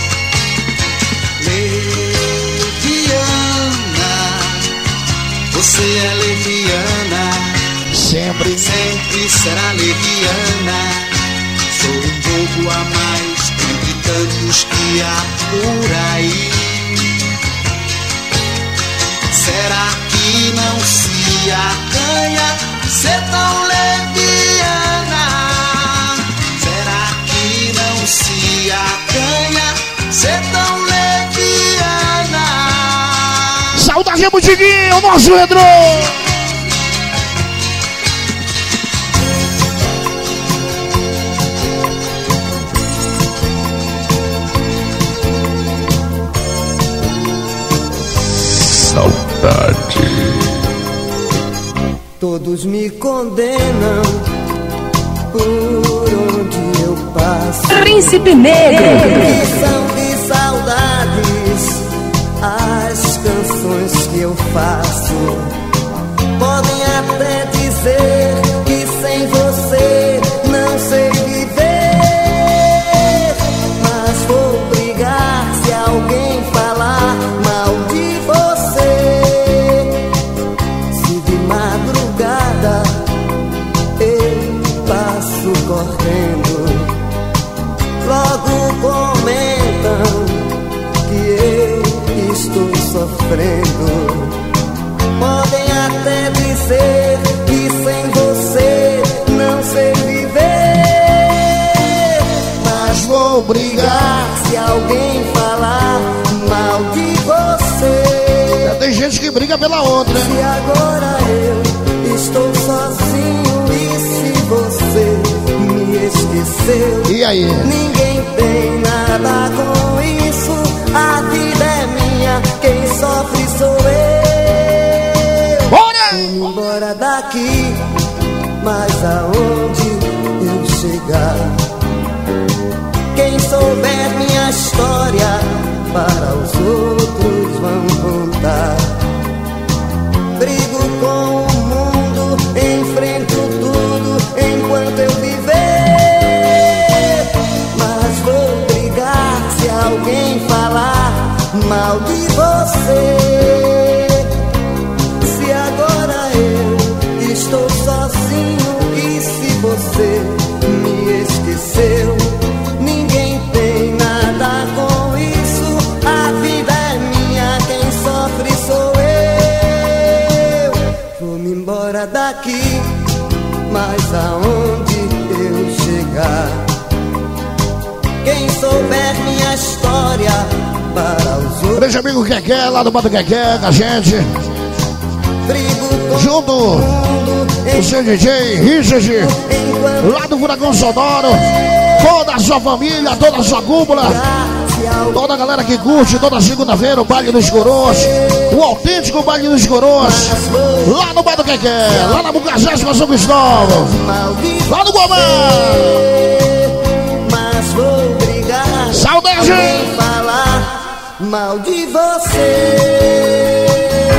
Você Você é leviana, sempre, sempre será leviana. Sou um pouco a mais entre tantos que há por aí. Será que não se acanha ser tão leviana? Será que não se acanha ser tão leviana? Saudade, Butiguinho, o nosso retrô. Saudade. Todos me condenam por onde eu passo. Príncipe Negro. São de saudades as canções que eu faço. Podem até dizer que sem você não sei viver, mas vou brigar se alguém falar mal de você. Se de madrugada eu passo correndo, logo comentam que eu estou sofrendo. Podem até dizer que sem você não sei viver, mas vou brigar se alguém falar mal de você. Tem gente que briga pela outra. Se agora eu estou sozinho e se você me esqueceu, e aí? Ninguém tem nada com isso. A vida é minha, quem sofre sou eu. Bora! Vou embora daqui, mas aonde eu chegar, quem souber minha história para os outros vão contar. Brigo com o mundo, enfrento tudo enquanto eu viver, mas vou brigar se alguém falar mal de você. Se agora eu estou sozinho e se você me esqueceu, ninguém tem nada com isso. A vida é minha, quem sofre sou eu. Vou-me embora daqui, mas aonde eu chegar, quem souber minha história para os outros. Grande amigo Keké, lá do Bato Keké, com a gente. Junto o seu D J Richard, lá do Furacão Sonoro. Toda a sua família, toda a sua cúpula, toda a galera que curte toda segunda-feira o Baile dos Coroas, o autêntico Baile dos Coroas, lá no Bato Keké, lá na Bucajás com São Cristóvão, lá no Guamá. Mas vou brigar, saudade, falar mal de você.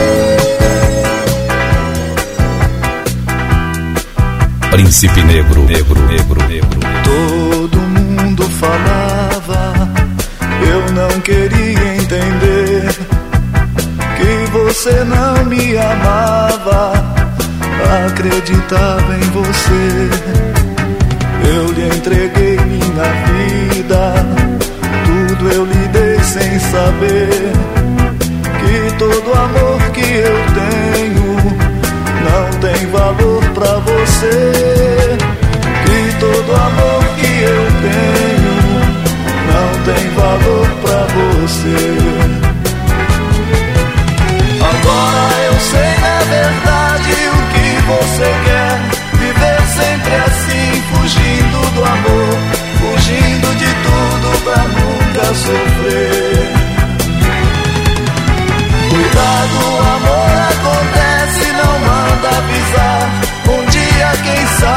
Príncipe Negro, Negro, Negro, Negro. Todo mundo falava, eu não queria entender que você não me amava, acreditava em você. Eu lhe entreguei minha vida, tudo eu lhe dei sem saber que todo amor que eu tenho não tem valor pra você, que todo amor que eu tenho não tem valor pra você. Agora eu sei na verdade o que você quer, viver sempre assim, fugindo do amor, fugindo de tudo pra nunca sofrer. Cuidado, o amor acontece, não manda avisar. Um dia, quem sabe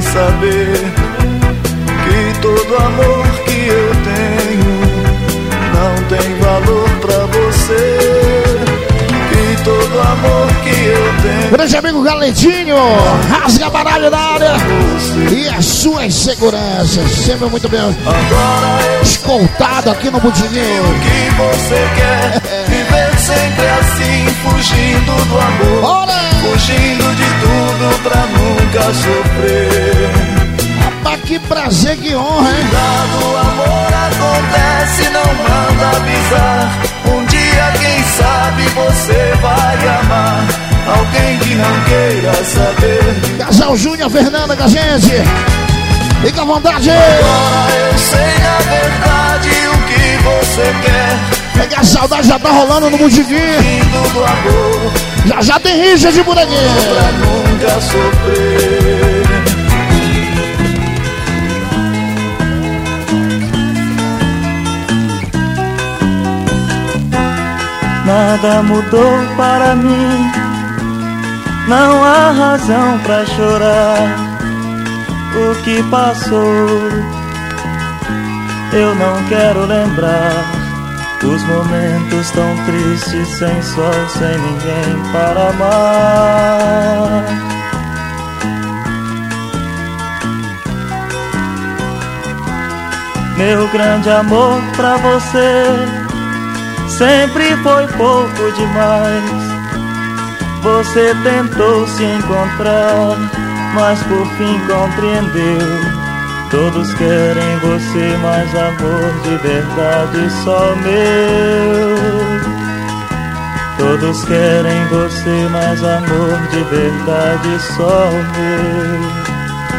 saber que todo amor que eu tenho não tem valor pra você. Que todo amor que eu tenho. Grande amigo Galetinho, rasga baralho na área. E as suas seguranças, sempre muito bem escoltado aqui no Budinho. O que você quer? Viver sempre assim, fugindo do amor. Bora! Fugindo de tudo pra nunca sofrer. Rapaz, que prazer, que honra, hein? Quando o amor acontece, não manda avisar. Um dia, quem sabe, você vai amar alguém que não queira saber. Casal Júnior, Fernanda com a gente. Fica à vontade. Agora eu sei a verdade, o que você quer. É que a saudade já tá rolando no Mundiguinho. Do amor, já já tem Richard por aqui. Pra nunca sofrer. Nada mudou para mim, não há razão pra chorar. O que passou, eu não quero lembrar. Os momentos tão tristes, sem sol, sem ninguém para amar. Meu grande amor pra você sempre foi pouco demais. Você tentou se encontrar, mas por fim compreendeu. Todos querem você, mas amor de verdade só meu. Todos querem você, mas amor de verdade só meu.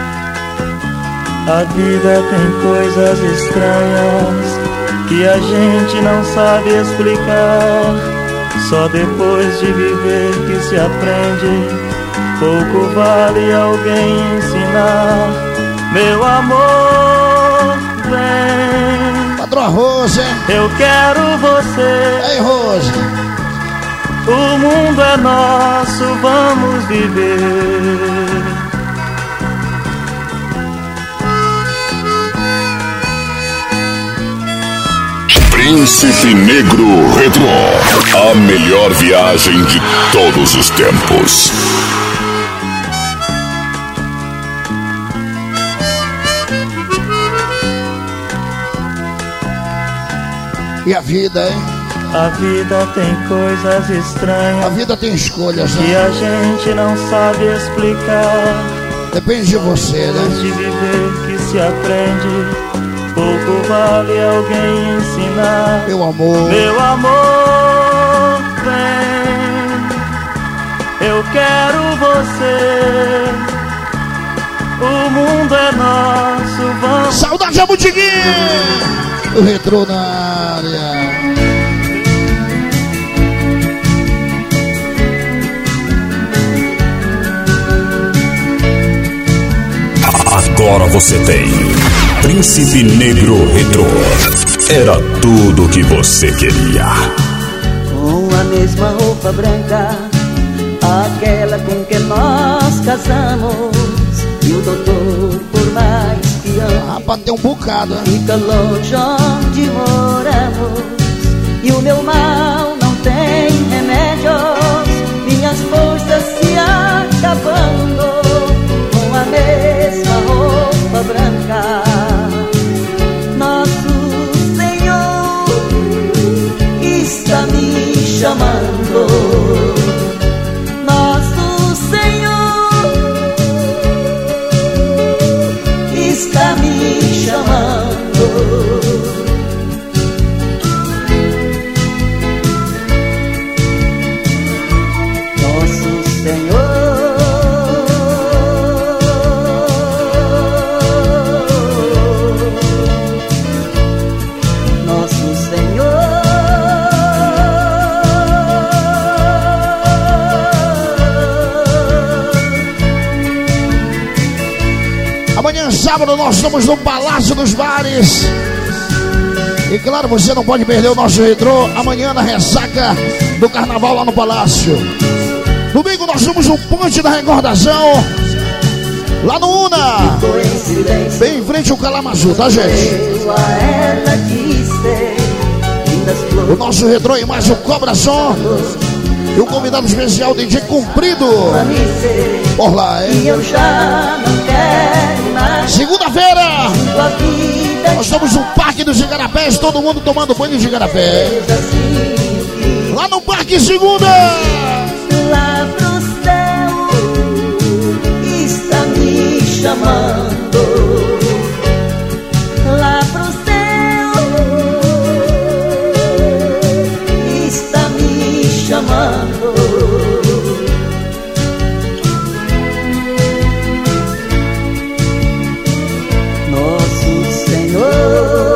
A vida tem coisas estranhas que a gente não sabe explicar. Só depois de viver que se aprende. Pouco vale alguém ensinar. Meu amor, vem. Patroa Rosa. Eu quero você. Ei, Rosa. O mundo é nosso, vamos viver. Príncipe Negro Retro, a melhor viagem de todos os tempos. E a vida, hein? A vida tem coisas estranhas. A vida tem escolhas, né? Que a gente não sabe explicar. Depende de você, né? Depois de viver que se aprende. Pouco vale alguém ensinar. Meu amor. Meu amor, vem. Eu quero você. O mundo é nosso, vamos. Saudade, Jabutiguinho! O Retrô na área. Agora você tem Príncipe Negro Retro. Era tudo o que você queria. Com a mesma roupa branca, aquela com que nós casamos. E o doutor, por mais que ame, rapaz, tem um bocado, né? Fica longe onde moramos. E o meu mal não tem remédios. Minhas forças se acabando. Com a mesma roupa branca, nosso Senhor está me chamando. Nosso Senhor está me chamando. Nosso Senhor sábado nós estamos no Palácio dos Bares. E claro, você não pode perder o nosso retrô amanhã na ressaca do carnaval lá no Palácio. Domingo nós somos no Ponte da Recordação, lá no Una. Bem em frente ao Calamaçu, tá, gente? O nosso retrô e mais o Cobra Som. E o convidado especial D J Cumprido. Por lá, hein? Segunda-feira, nós estamos no Parque dos Igarapés, todo mundo tomando banho de igarapé. Lá no Parque Segunda. Lá pro céu está me chamando. Lá pro céu está me chamando. Nosso Senhor.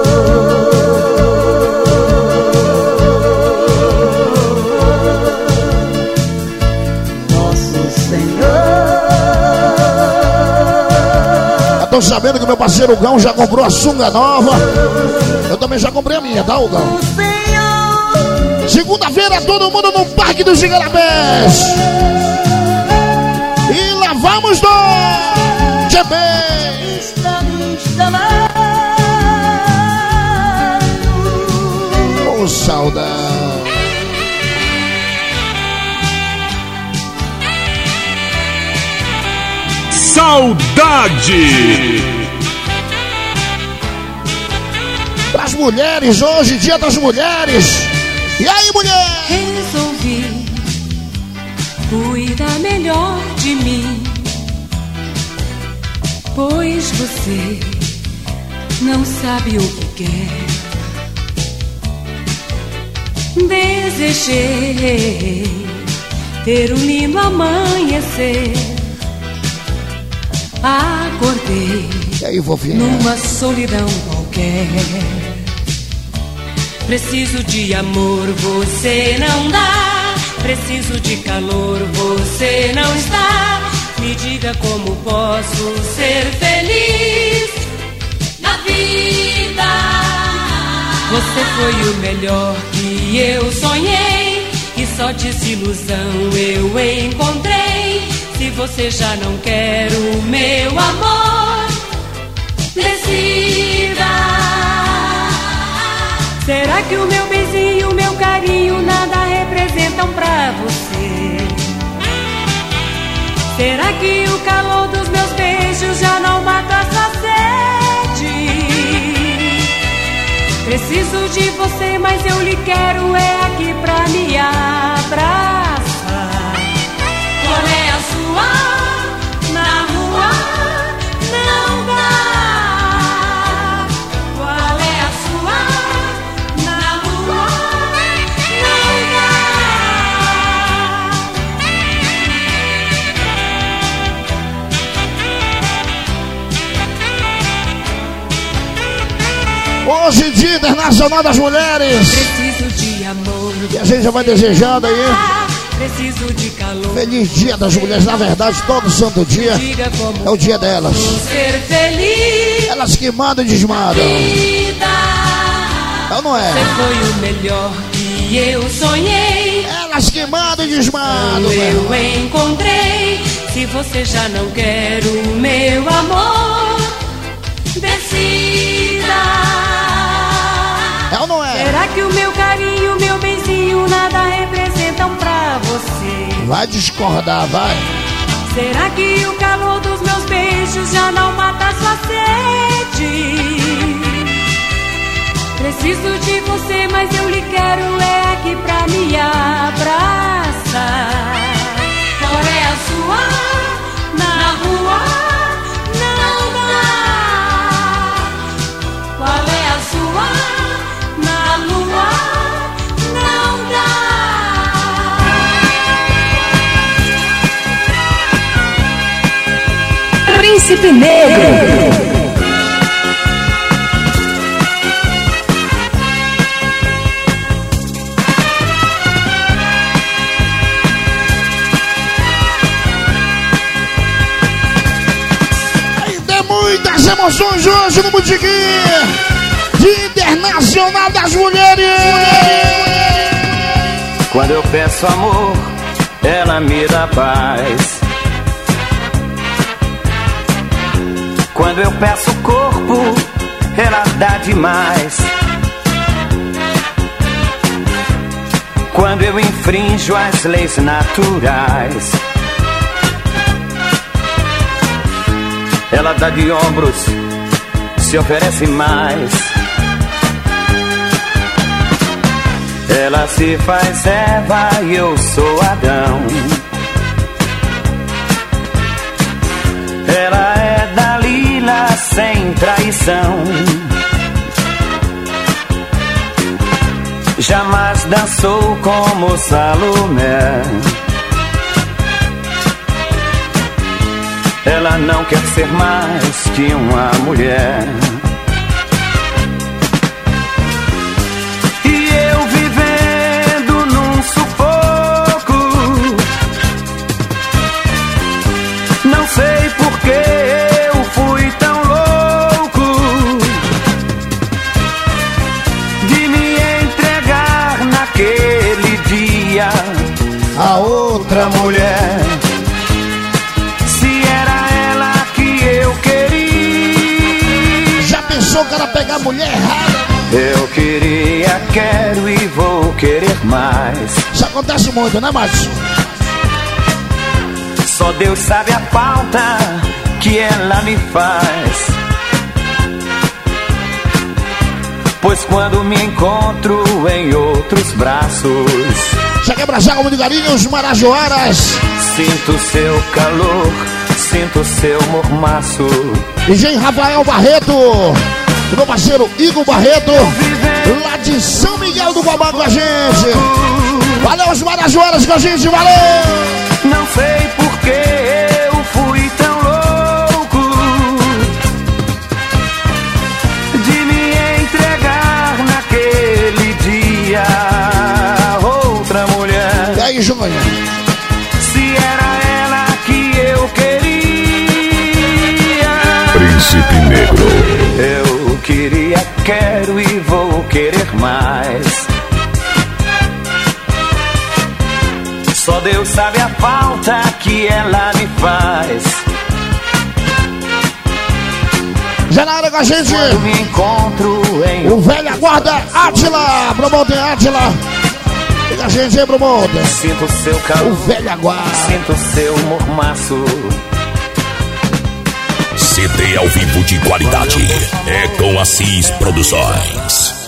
Tô sabendo que meu parceiro Gão já comprou a sunga nova. Eu também já comprei a minha, tá, Gão? Segunda-feira, todo mundo no Parque dos Igarapés. E lá vamos nós! G B! Oh, saudade! Saudade! Para as mulheres, hoje, Dia das Mulheres. E aí, mulher? Resolvi cuidar melhor de mim, pois você não sabe o que quer. Desejei ter um lindo amanhecer. Acordei e aí, numa solidão qualquer. Preciso de amor, você não dá. Preciso de calor, você não está. Me diga como posso ser feliz na vida. Você foi o melhor que eu sonhei, e só desilusão eu encontrei. Se você já não quer o meu amor, decida. Será que o meu beijinho, o meu carinho nada representam pra você? Será que o calor dos meus beijos já não mata a sua sede? Preciso de você, mas eu lhe quero é aqui pra me abraçar. Qual é a sua? Na rua não dá. Qual é a sua? Na rua não dá. Hoje, Dia Internacional das Mulheres. Preciso de amor. E a gente já vai desejando aí. Preciso de calor. Feliz Dia das Mulheres, na verdade, todo santo dia é o dia delas. Ser feliz. Elas que mandam e desmandam. Então não é? Você foi o melhor que eu sonhei. Elas que mandam e desmandam. Eu encontrei. Se você já não quer o meu amor, decida. É ou não é? Será que o meu carinho, o meu beijinho nada representam pra você? Vai discordar, vai. Será que o calor dos meus beijos já não mata a sua sede? Preciso de você, mas eu lhe quero é aqui pra me abraçar. Qual é a sua? Na rua não dá. Qual é a sua? Na lua não dá. Príncipe Negro. Muitas emoções hoje no Botequim Dia Internacional das Mulheres. Quando eu peço amor, ela me dá paz. Quando eu peço corpo, ela dá demais. Quando eu infrinjo as leis naturais, ela dá de ombros, se oferece mais. Ela se faz Eva e eu sou Adão. Ela é Dalila sem traição. Jamais dançou como Salomé. Ela não quer ser mais que uma mulher. E eu vivendo num sufoco, não sei por que eu fui tão louco de me entregar naquele dia a outra mulher. O cara pegar a mulher errada. Eu queria, quero e vou querer mais. Isso acontece muito, né, Márcio? Só Deus sabe a falta que ela me faz. Pois quando me encontro em outros braços, já quebra já como de galinha, os Marajoaras. Sinto seu calor, sinto seu mormaço. D J Rafael Barreto, meu parceiro Igor Barreto, lá de São Miguel do Guamá com a gente. Valeu os Marajoaras com a gente, valeu! Não sei por que eu fui tão louco de me entregar naquele dia a outra mulher. E aí, Júnior? Se era ela que eu queria, Príncipe Negro. Eu queria, quero e vou querer mais. Só Deus sabe a falta que ela me faz. Já na área com a gente, quando me encontro em o velho guarda Átila, promotor Átila. E a gente aí, promotor. Sinto seu calor, o velho aguarda. Sinto seu mormaço. C D ao vivo de qualidade é com Assis Produções.